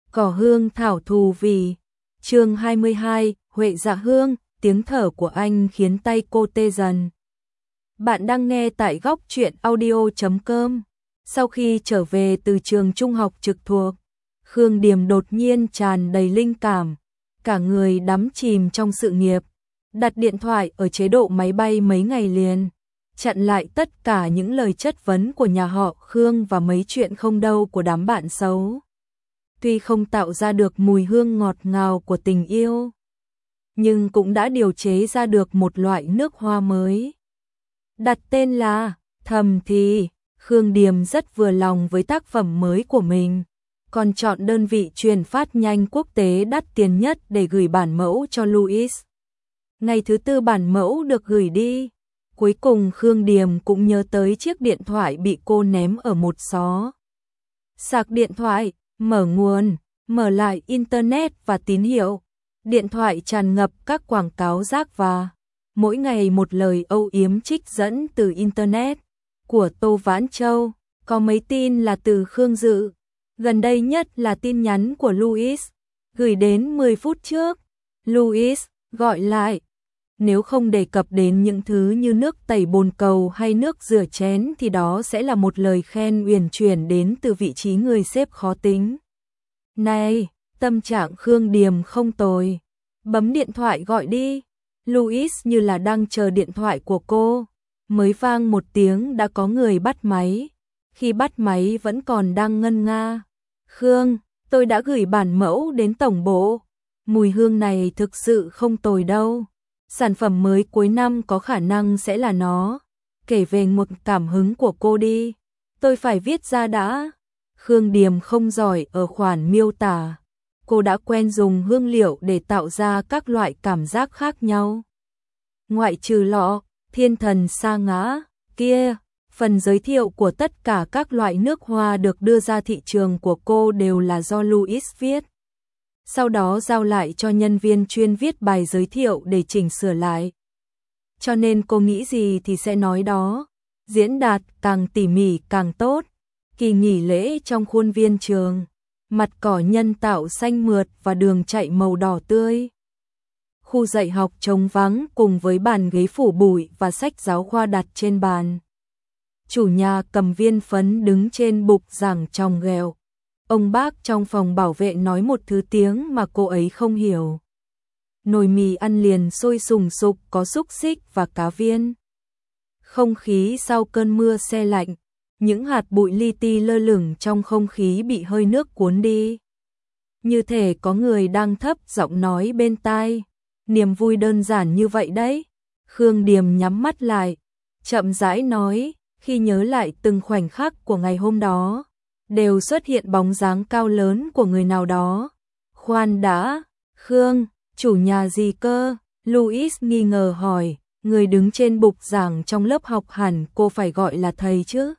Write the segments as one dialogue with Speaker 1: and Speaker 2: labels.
Speaker 1: Cỏ hương thảo thù vì. Chương 22, Huệ Dạ Hương, tiếng thở của anh khiến tay cô tê dần. Bạn đang nghe tại góc truyện audio.com. Sau khi trở về từ trường trung học trực thuộc, Khương Điềm đột nhiên tràn đầy linh cảm, cả người đắm chìm trong sự nghiệp, đặt điện thoại ở chế độ máy bay mấy ngày liền, chặn lại tất cả những lời chất vấn của nhà họ Khương và mấy chuyện không đâu của đám bạn xấu. Tuy không tạo ra được mùi hương ngọt ngào của tình yêu, nhưng cũng đã điều chế ra được một loại nước hoa mới. Đặt tên là Thầm Thì. Khương Điềm rất vừa lòng với tác phẩm mới của mình, còn chọn đơn vị truyền phát nhanh quốc tế đắt tiền nhất để gửi bản mẫu cho Louis. Ngày thứ tư bản mẫu được gửi đi, cuối cùng Khương Điềm cũng nhớ tới chiếc điện thoại bị cô ném ở một xó. Sạc điện thoại, mở nguồn, mở lại internet và tín hiệu. Điện thoại tràn ngập các quảng cáo rác và mỗi ngày một lời âu yếm trích dẫn từ internet của Tô Vãn Châu, có mấy tin là từ Khương Dự. Gần đây nhất là tin nhắn của Louis, gửi đến 10 phút trước. Louis gọi lại. Nếu không đề cập đến những thứ như nước tẩy bồn cầu hay nước rửa chén thì đó sẽ là một lời khen uyển chuyển đến từ vị trí người sếp khó tính. Này, tâm trạng Khương Điềm không tồi. Bấm điện thoại gọi đi. Louis như là đang chờ điện thoại của cô. Mới vang một tiếng đã có người bắt máy. Khi bắt máy vẫn còn đang ngân nga. Khương, tôi đã gửi bản mẫu đến tổng bộ. Mùi hương này thực sự không tồi đâu. Sản phẩm mới cuối năm có khả năng sẽ là nó. Kể về một cảm hứng của cô đi. Tôi phải viết ra đã. Khương Điềm không giỏi ở khoản miêu tả. Cô đã quen dùng hương liệu để tạo ra các loại cảm giác khác nhau. Ngoại trừ lọ, thiên thần sa ngã, kia, phần giới thiệu của tất cả các loại nước hoa được đưa ra thị trường của cô đều là do Louis viết. Sau đó giao lại cho nhân viên chuyên viết bài giới thiệu để chỉnh sửa lại. Cho nên cô nghĩ gì thì sẽ nói đó. Diễn đạt càng tỉ mỉ càng tốt. Kỳ nghỉ lễ trong khuôn viên trường, mặt cỏ nhân tạo xanh mượt và đường chạy màu đỏ tươi. Khu dạy học trống vắng cùng với bàn ghế phủ bụi và sách giáo khoa đặt trên bàn. Chủ nhà cầm viên phấn đứng trên bục giảng tròng ghẹo. Ông bác trong phòng bảo vệ nói một thứ tiếng mà cô ấy không hiểu. Nồi mì ăn liền sôi sùng sục có xúc xích và cá viên. Không khí sau cơn mưa se lạnh. Những hạt bụi li ti lơ lửng trong không khí bị hơi nước cuốn đi. Như thể có người đang thấp giọng nói bên tai. Niềm vui đơn giản như vậy đấy. Khương Điềm nhắm mắt lại, chậm rãi nói, khi nhớ lại từng khoảnh khắc của ngày hôm đó, đều xuất hiện bóng dáng cao lớn của người nào đó. Khoan đã, Khương, chủ nhà gì cơ? Louis nghi ngờ hỏi, người đứng trên bục giảng trong lớp học hẳn cô phải gọi là thầy chứ?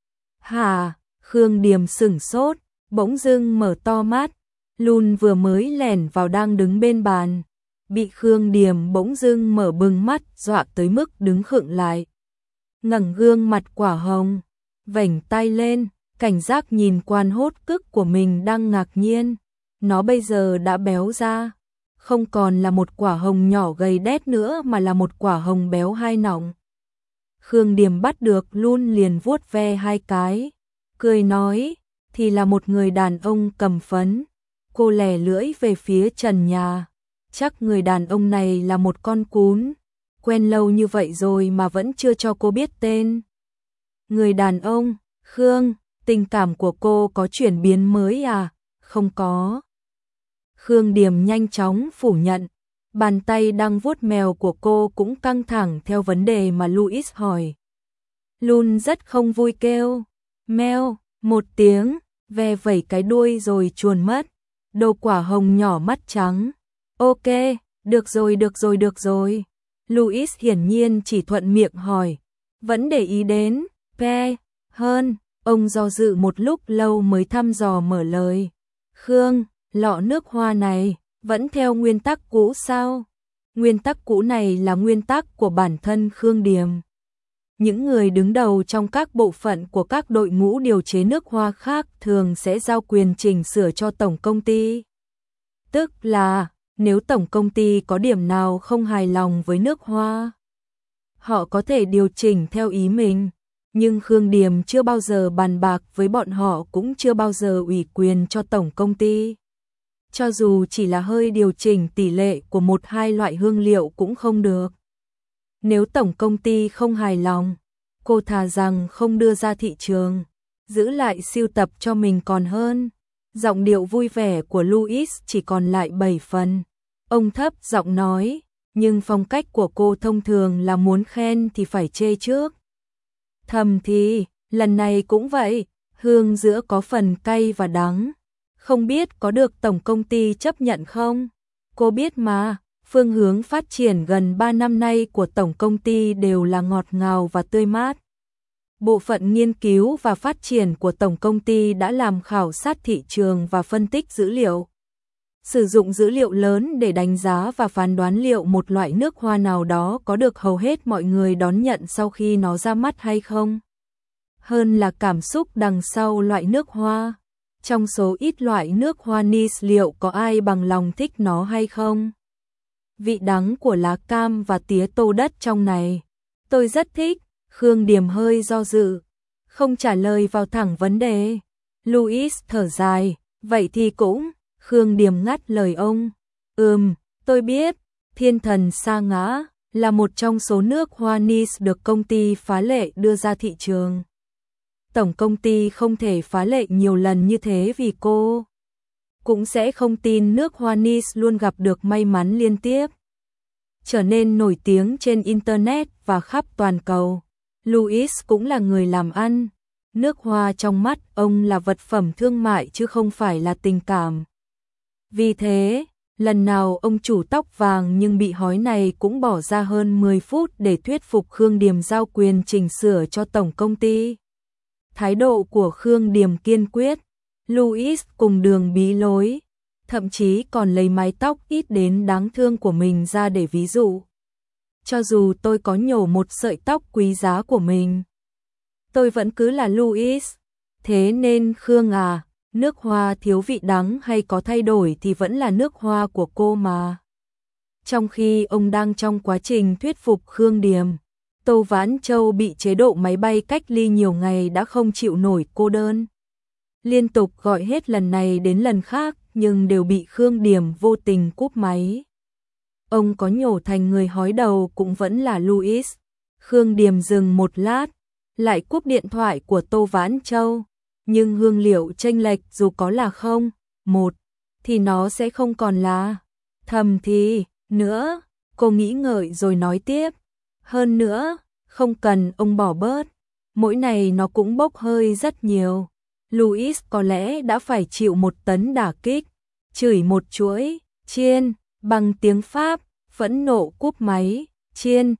Speaker 1: Hả? Khương Điềm sửng sốt, bỗng dưng mở to mắt. Lun vừa mới lẻn vào đang đứng bên bàn, bị Khương Điềm bỗng dưng mở bừng mắt dọa tới mức đứng khựng lại. Ngẩng gương mặt quả hồng, vểnh tay lên, cảnh giác nhìn quan hốt cức của mình đang ngạc nhiên. Nó bây giờ đã béo ra, không còn là một quả hồng nhỏ gầy đét nữa mà là một quả hồng béo hai nọng. Khương Điềm bắt được Lun liền vuốt ve hai cái, cười nói, thì là một người đàn ông cầm phấn. Cô lè lưỡi về phía trần nhà, chắc người đàn ông này là một con cún, quen lâu như vậy rồi mà vẫn chưa cho cô biết tên. Người đàn ông, Khương, tình cảm của cô có chuyển biến mới à? Không có. Khương Điềm nhanh chóng phủ nhận. Bàn tay đang vuốt mèo của cô cũng căng thẳng theo vấn đề mà Louis hỏi. Lun rất không vui kêu, meo, một tiếng, ve vẩy cái đuôi rồi chuồn mất. Đồ quả hồng nhỏ mắt trắng. Ok, được rồi, được rồi, được rồi. Louis hiển nhiên chỉ thuận miệng hỏi. Vẫn để ý đến, pe, hơn. Ông do dự một lúc lâu mới thăm dò mở lời. Khương, lọ nước hoa này vẫn theo nguyên tắc cũ sao? Nguyên tắc cũ này là nguyên tắc của bản thân Khương Điềm. Những người đứng đầu trong các bộ phận của các đội ngũ điều chế nước hoa khác thường sẽ giao quyền chỉnh sửa cho tổng công ty. Tức là, nếu tổng công ty có điểm nào không hài lòng với nước hoa, họ có thể điều chỉnh theo ý mình. Nhưng Khương Điềm chưa bao giờ bàn bạc với bọn họ, cũng chưa bao giờ ủy quyền cho tổng công ty. Cho dù chỉ là hơi điều chỉnh tỷ lệ của 1-2 loại hương liệu cũng không được. Nếu tổng công ty không hài lòng, cô thà rằng không đưa ra thị trường, giữ lại sưu tập cho mình còn hơn. Giọng điệu vui vẻ của Louis chỉ còn lại 7 phần. Ông thấp giọng nói, nhưng phong cách của cô thông thường là muốn khen thì phải chê trước. Thầm thì, lần này cũng vậy, hương giữa có phần cay và đắng. Không biết có được tổng công ty chấp nhận không? Cô biết mà, phương hướng phát triển gần 3 năm nay của tổng công ty đều là ngọt ngào và tươi mát. Bộ phận nghiên cứu và phát triển của tổng công ty đã làm khảo sát thị trường và phân tích dữ liệu. Sử dụng dữ liệu lớn để đánh giá và phán đoán liệu một loại nước hoa nào đó có được hầu hết mọi người đón nhận sau khi nó ra mắt hay không. Hơn là cảm xúc đằng sau loại nước hoa. Trong số ít loại nước hoa niche liệu có ai bằng lòng thích nó hay không? Vị đắng của lá cam và tía tô đất trong này, tôi rất thích. Khương Điềm hơi do dự, không trả lời vào thẳng vấn đề. Louis thở dài, vậy thì cũng. Khương Điềm ngắt lời ông. Tôi biết, Thiên Thần Sa Ngã là một trong số nước hoa niche được công ty phá lệ đưa ra thị trường. Tổng công ty không thể phá lệ nhiều lần như thế vì cô cũng sẽ không tin nước hoa niche luôn gặp được may mắn liên tiếp trở nên nổi tiếng trên Internet và khắp toàn cầu. Louis cũng là người làm ăn. Nước hoa trong mắt ông là vật phẩm thương mại chứ không phải là tình cảm. Vì thế, lần nào ông chủ tóc vàng nhưng bị hói này cũng bỏ ra hơn 10 phút để thuyết phục Khương Điềm giao quyền chỉnh sửa cho tổng công ty. Thái độ của Khương Điềm kiên quyết, Louis cùng đường bí lối, thậm chí còn lấy mái tóc ít đến đáng thương của mình ra để ví dụ. Cho dù tôi có nhổ một sợi tóc quý giá của mình, tôi vẫn cứ là Louis. Thế nên Khương à, nước hoa thiếu vị đắng hay có thay đổi thì vẫn là nước hoa của cô mà. Trong khi ông đang trong quá trình thuyết phục Khương Điềm, Tô Vãn Châu bị chế độ máy bay cách ly nhiều ngày đã không chịu nổi cô đơn. Liên tục gọi hết lần này đến lần khác nhưng đều bị Khương Điềm vô tình cúp máy. Ông có nhổ thành người hói đầu cũng vẫn là Louis. Khương Điềm dừng một lát, lại cúp điện thoại của Tô Vãn Châu. Nhưng hương liệu chênh lệch dù có là 1 thì nó sẽ không còn là thầm thì nữa. Cô nghĩ ngợi rồi nói tiếp. Hơn nữa, không cần ông bỏ bớt. Mỗi này nó cũng bốc hơi rất nhiều. Louis có lẽ đã phải chịu 1 tấn đả kích. Chửi một chuỗi, chiên, bằng tiếng Pháp, phẫn nộ cúp máy, chiên,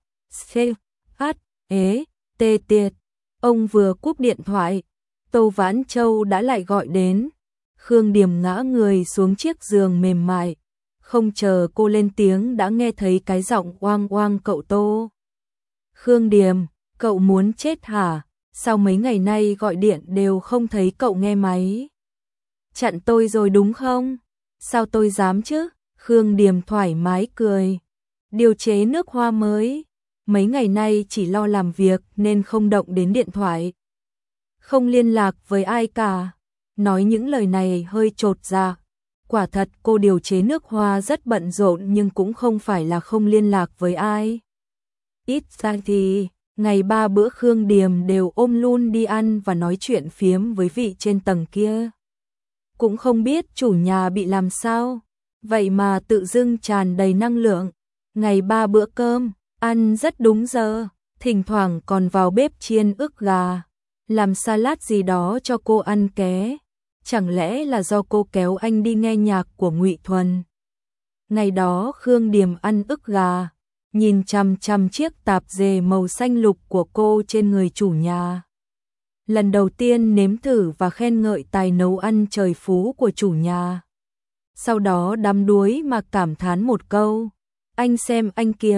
Speaker 1: tê tiệt. Ông vừa cúp điện thoại, Tô Vãn Châu đã lại gọi đến. Khương Điềm ngã người xuống chiếc giường mềm mại. Không chờ cô lên tiếng đã nghe thấy cái giọng oang oang cậu Tô. Khương Điềm, cậu muốn chết hả? Sao mấy ngày nay gọi điện đều không thấy cậu nghe máy? Chặn tôi rồi đúng không? Sao tôi dám chứ? Khương Điềm thoải mái cười. Điều chế nước hoa mới. Mấy ngày nay chỉ lo làm việc nên không động đến điện thoại. Không liên lạc với ai cả. Nói những lời này hơi chột dạ. Quả thật cô điều chế nước hoa rất bận rộn nhưng cũng không phải là không liên lạc với ai. Ít ra thì, ngày 3 bữa Khương Điềm đều ôm luôn đi ăn và nói chuyện phiếm với vị trên tầng kia. Cũng không biết chủ nhà bị làm sao, vậy mà tự dưng tràn đầy năng lượng. Ngày 3 bữa cơm, ăn rất đúng giờ, thỉnh thoảng còn vào bếp chiên ức gà, làm salad gì đó cho cô ăn ké. Chẳng lẽ là do cô kéo anh đi nghe nhạc của Ngụy Thuần? Ngày đó Khương Điềm ăn ức gà, nhìn chằm chằm chiếc tạp dề màu xanh lục của cô trên người chủ nhà. Lần đầu tiên nếm thử và khen ngợi tài nấu ăn trời phú của chủ nhà. Sau đó đắm đuối mà cảm thán một câu, anh xem anh kia,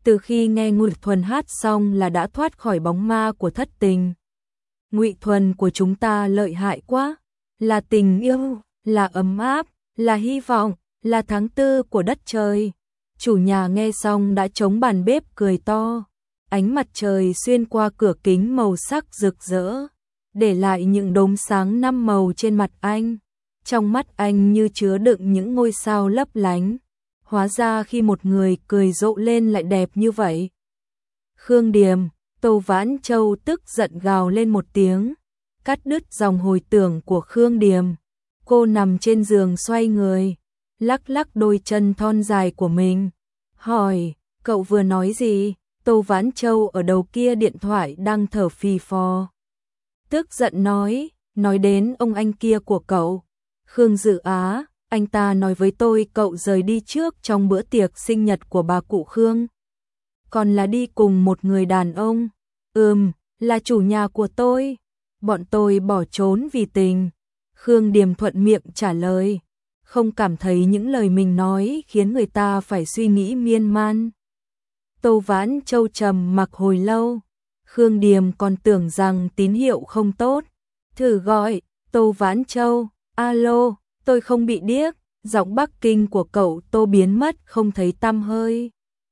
Speaker 1: Từ khi nghe Ngụy Thuần hát xong là đã thoát khỏi bóng ma của thất tình. Ngụy Thuần của chúng ta lợi hại quá, là tình yêu, là ấm áp, là hy vọng, là tháng tư của đất trời. Chủ nhà nghe xong đã chống bàn bếp cười to. Ánh mặt trời xuyên qua cửa kính màu sắc rực rỡ, để lại những đốm sáng năm màu trên mặt anh. Trong mắt anh như chứa đựng những ngôi sao lấp lánh. Hóa ra khi một người cười rộ lên lại đẹp như vậy. Khương Điềm, Tô Vãn Châu tức giận gào lên một tiếng, cắt đứt dòng hồi tưởng của Khương Điềm. Cô nằm trên giường xoay người, lắc lắc đôi chân thon dài của mình. Hỏi, cậu vừa nói gì? Tô Vãn Châu ở đầu kia điện thoại đang thở phì phò. Tức giận nói đến ông anh kia của cậu. Khương Dự Á, anh ta nói với tôi cậu rời đi trước trong bữa tiệc sinh nhật của bà cụ Khương. Còn là đi cùng một người đàn ông. Là chủ nhà của tôi. Bọn tôi bỏ trốn vì tình. Khương Điềm thuận miệng trả lời. Không cảm thấy những lời mình nói khiến người ta phải suy nghĩ miên man. Tô Vãn Châu trầm mặc hồi lâu. Khương Điềm còn tưởng rằng tín hiệu không tốt. Thử gọi, Tô Vãn Châu, alo, tôi không bị điếc. Giọng Bắc Kinh của cậu Tô biến mất không thấy tăm hơi.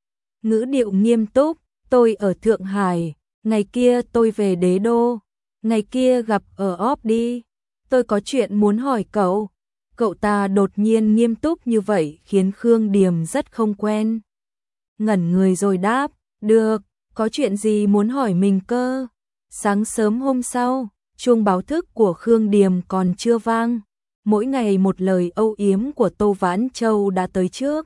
Speaker 1: Ngữ điệu nghiêm túc, tôi ở Thượng Hải, ngày kia tôi về Đế Đô, ngày kia gặp ở Óp đi. Tôi có chuyện muốn hỏi cậu. Cậu ta đột nhiên nghiêm túc như vậy khiến Khương Điềm rất không quen. Ngẩn người rồi đáp, được, có chuyện gì muốn hỏi mình cơ? Sáng sớm hôm sau, chuông báo thức của Khương Điềm còn chưa vang. Mỗi ngày một lời âu yếm của Tô Vãn Châu đã tới trước.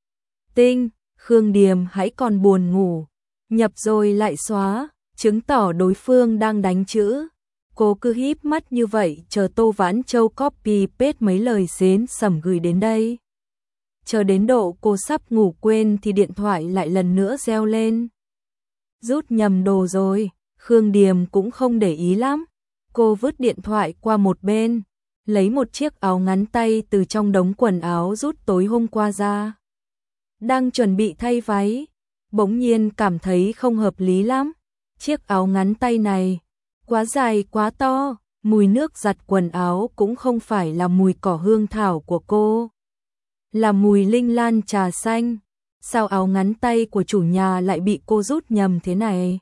Speaker 1: Tinh, Khương Điềm hãy còn buồn ngủ. Nhập rồi lại xóa, chứng tỏ đối phương đang đánh chữ. Cô cứ híp mắt như vậy chờ Tô Vãn Châu copy paste mấy lời xến sẩm gửi đến đây. Chờ đến độ cô sắp ngủ quên thì điện thoại lại lần nữa reo lên. Rút nhầm đồ rồi, Khương Điềm cũng không để ý lắm. Cô vứt điện thoại qua một bên, lấy một chiếc áo ngắn tay từ trong đống quần áo rút tối hôm qua ra. Đang chuẩn bị thay váy, bỗng nhiên cảm thấy không hợp lý lắm. Chiếc áo ngắn tay này quá dài quá to, mùi nước giặt quần áo cũng không phải là mùi cỏ hương thảo của cô, là mùi linh lan trà xanh. Sao áo ngắn tay của chủ nhà lại bị cô rút nhầm thế này?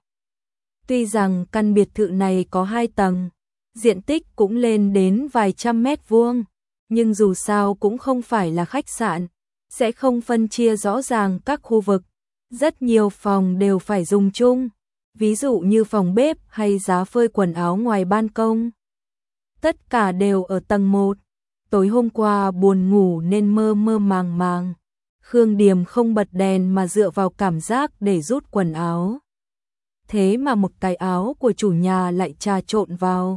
Speaker 1: Tuy rằng căn biệt thự này có 2 tầng, diện tích cũng lên đến vài trăm mét vuông, nhưng dù sao cũng không phải là khách sạn, sẽ không phân chia rõ ràng các khu vực. Rất nhiều phòng đều phải dùng chung, ví dụ như phòng bếp hay giá phơi quần áo ngoài ban công. Tất cả đều ở tầng 1. Tối hôm qua buồn ngủ nên mơ mơ màng màng. Khương Điềm không bật đèn mà dựa vào cảm giác để rút quần áo. Thế mà một cái áo của chủ nhà lại trà trộn vào.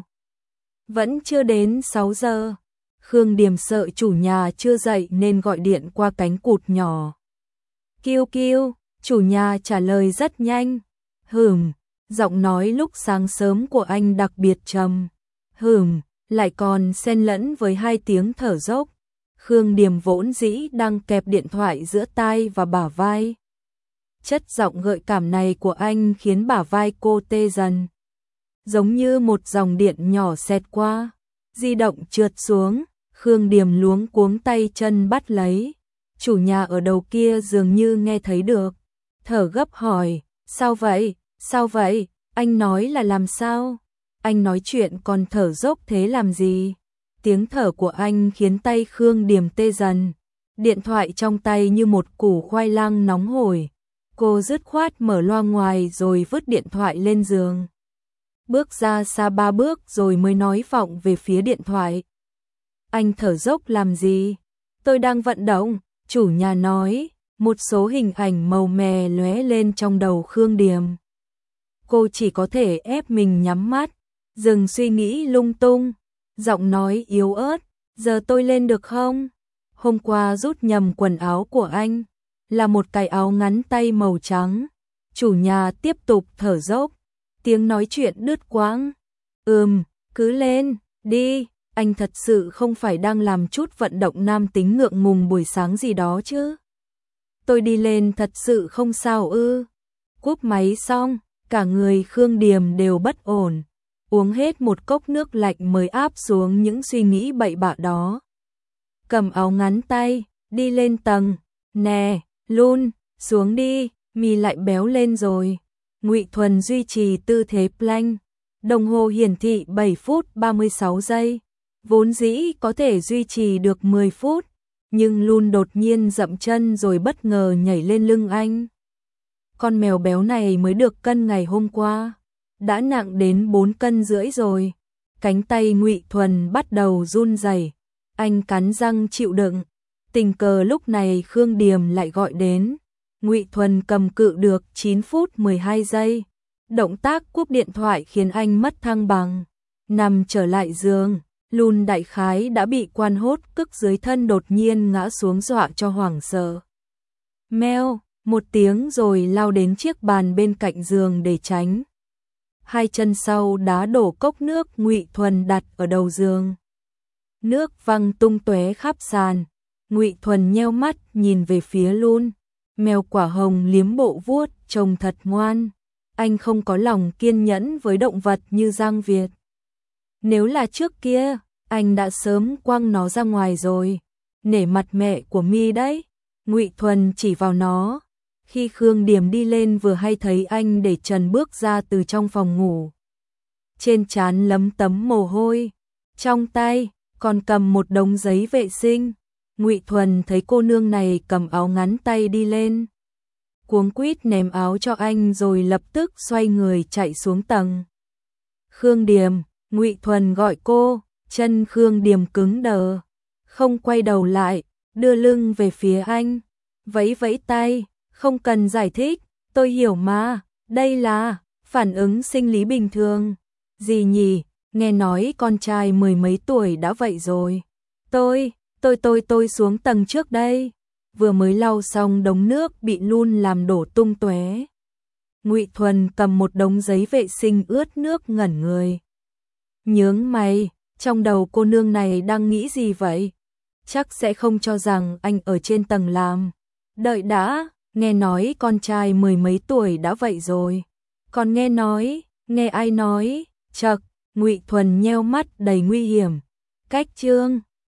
Speaker 1: Vẫn chưa đến 6 giờ. Khương Điềm sợ chủ nhà chưa dậy nên gọi điện qua cánh cụt nhỏ. Kiêu kiêu, chủ nhà trả lời rất nhanh. Giọng nói lúc sáng sớm của anh đặc biệt trầm. Lại còn xen lẫn với 2 tiếng thở dốc. Khương Điềm vốn dĩ đang kẹp điện thoại giữa tai và bả vai. Chất giọng gợi cảm này của anh khiến bả vai cô tê dần. Giống như một dòng điện nhỏ xẹt qua. Di động trượt xuống, Khương Điềm luống cuống tay chân bắt lấy. Chủ nhà ở đầu kia dường như nghe thấy được. Thở gấp hỏi, sao vậy? Sao vậy? Anh nói là làm sao? Anh nói chuyện còn thở dốc thế làm gì? Tiếng thở của anh khiến tay Khương Điềm tê dần. Điện thoại trong tay như một củ khoai lang nóng hổi. Cô dứt khoát mở loa ngoài rồi vứt điện thoại lên giường. Bước ra xa 3 bước rồi mới nói vọng về phía điện thoại. Anh thở dốc làm gì? Tôi đang vận động, chủ nhà nói. Một số hình ảnh màu mè lóe lên trong đầu Khương Điềm. Cô chỉ có thể ép mình nhắm mắt, dừng suy nghĩ lung tung. Giọng nói yếu ớt, giờ tôi lên được không? Hôm qua rút nhầm quần áo của anh, là một cái áo ngắn tay màu trắng. Chủ nhà tiếp tục thở dốc, tiếng nói chuyện đứt quãng. Cứ lên, đi, anh thật sự không phải đang làm chút vận động nam tính ngượng ngùng buổi sáng gì đó chứ? Tôi đi lên thật sự không sao ư? Cúp máy xong, cả người Khương Điềm đều bất ổn. Uống hết một cốc nước lạnh mới áp xuống những suy nghĩ bậy bạ đó. Cầm áo ngắn tay, đi lên tầng. Nè, Lun, xuống đi, mì lại béo lên rồi. Ngụy Thuần duy trì tư thế plank. Đồng hồ hiển thị 7 phút 36 giây. Vốn dĩ có thể duy trì được 10 phút. Nhưng Lun đột nhiên dậm chân rồi bất ngờ nhảy lên lưng anh. Con mèo béo này mới được cân ngày hôm qua. Đã nặng đến 4 cân rưỡi rồi. Cánh tay Ngụy Thuần bắt đầu run rẩy. Anh cắn răng chịu đựng. Tình cờ lúc này Khương Điềm lại gọi đến. Ngụy Thuần cầm cự được 9 phút 12 giây. Động tác cúp điện thoại khiến anh mất thăng bằng. Nằm trở lại giường, Lun đại khái đã bị quan hốt cức dưới thân đột nhiên ngã xuống dọa cho hoảng sợ. Meo, một tiếng rồi lao đến chiếc bàn bên cạnh giường để tránh. Hai chân sau đá đổ cốc nước Ngụy Thuần đặt ở đầu giường. Nước văng tung tóe khắp sàn. Ngụy Thuần nheo mắt nhìn về phía Lun. Mèo quả hồng liếm bộ vuốt trông thật ngoan. Anh không có lòng kiên nhẫn với động vật như Giang Việt. Nếu là trước kia, anh đã sớm quăng nó ra ngoài rồi. Nể mặt mẹ của Mi đấy. Ngụy Thuần chỉ vào nó. Khi Khương Điềm đi lên vừa hay thấy anh để trần bước ra từ trong phòng ngủ. Trên trán lấm tấm mồ hôi. Trong tay còn cầm một đống giấy vệ sinh. Ngụy Thuần thấy cô nương này cầm áo ngắn tay đi lên. Cuống quýt ném áo cho anh rồi lập tức xoay người chạy xuống tầng. Khương Điềm, Ngụy Thuần gọi cô, chân Khương Điềm cứng đờ. Không quay đầu lại, đưa lưng về phía anh. Vẫy vẫy tay, không cần giải thích, tôi hiểu mà, đây là phản ứng sinh lý bình thường. Gì nhỉ, nghe nói con trai 10 mấy tuổi đã vậy rồi. Tôi xuống tầng trước đây. Vừa mới lau xong đống nước bị Lun làm đổ tung tóe. Ngụy Thuần cầm một đống giấy vệ sinh ướt nước ngẩn người. Nhướng mày, trong đầu cô nương này đang nghĩ gì vậy? Chắc sẽ không cho rằng anh ở trên tầng làm. Đợi đã, nghe nói con trai 10 mấy tuổi đã vậy rồi. Còn nghe ai nói? Chậc, Ngụy Thuần nheo mắt đầy nguy hiểm. Cách chương